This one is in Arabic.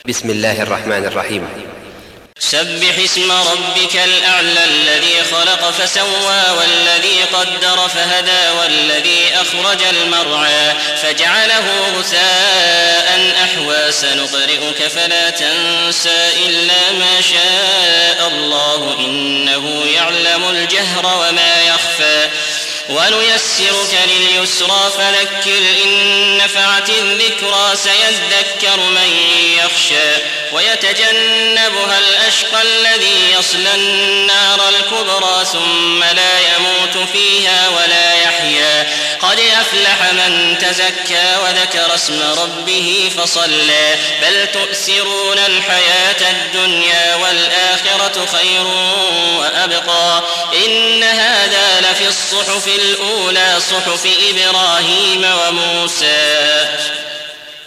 بسم الله الرحمن الرحيم. سبح اسم ربك الأعلى الذي خلق فسوى والذي قدر فهدى والذي أخرج المرعى فجعله غثاء أحوى سنقرئك فلا تنسى إلا ما شاء الله إنه يعلم الجهر وما يخفى ونيسرك لليسرى فذكر إن نفعت الذكرى سيذكر من يخشى ويتجنبها الأشقى الذي يصلى النار الكبرى ثم لا يموت فيها ولا يحيا قد أفلح من تزكى وذكر اسم ربه فصلى بل تؤثرون الحياة الدنيا والآخرة خير وأبقى إن هذا لفي الصحف الأولى صحف إبراهيم وموسى.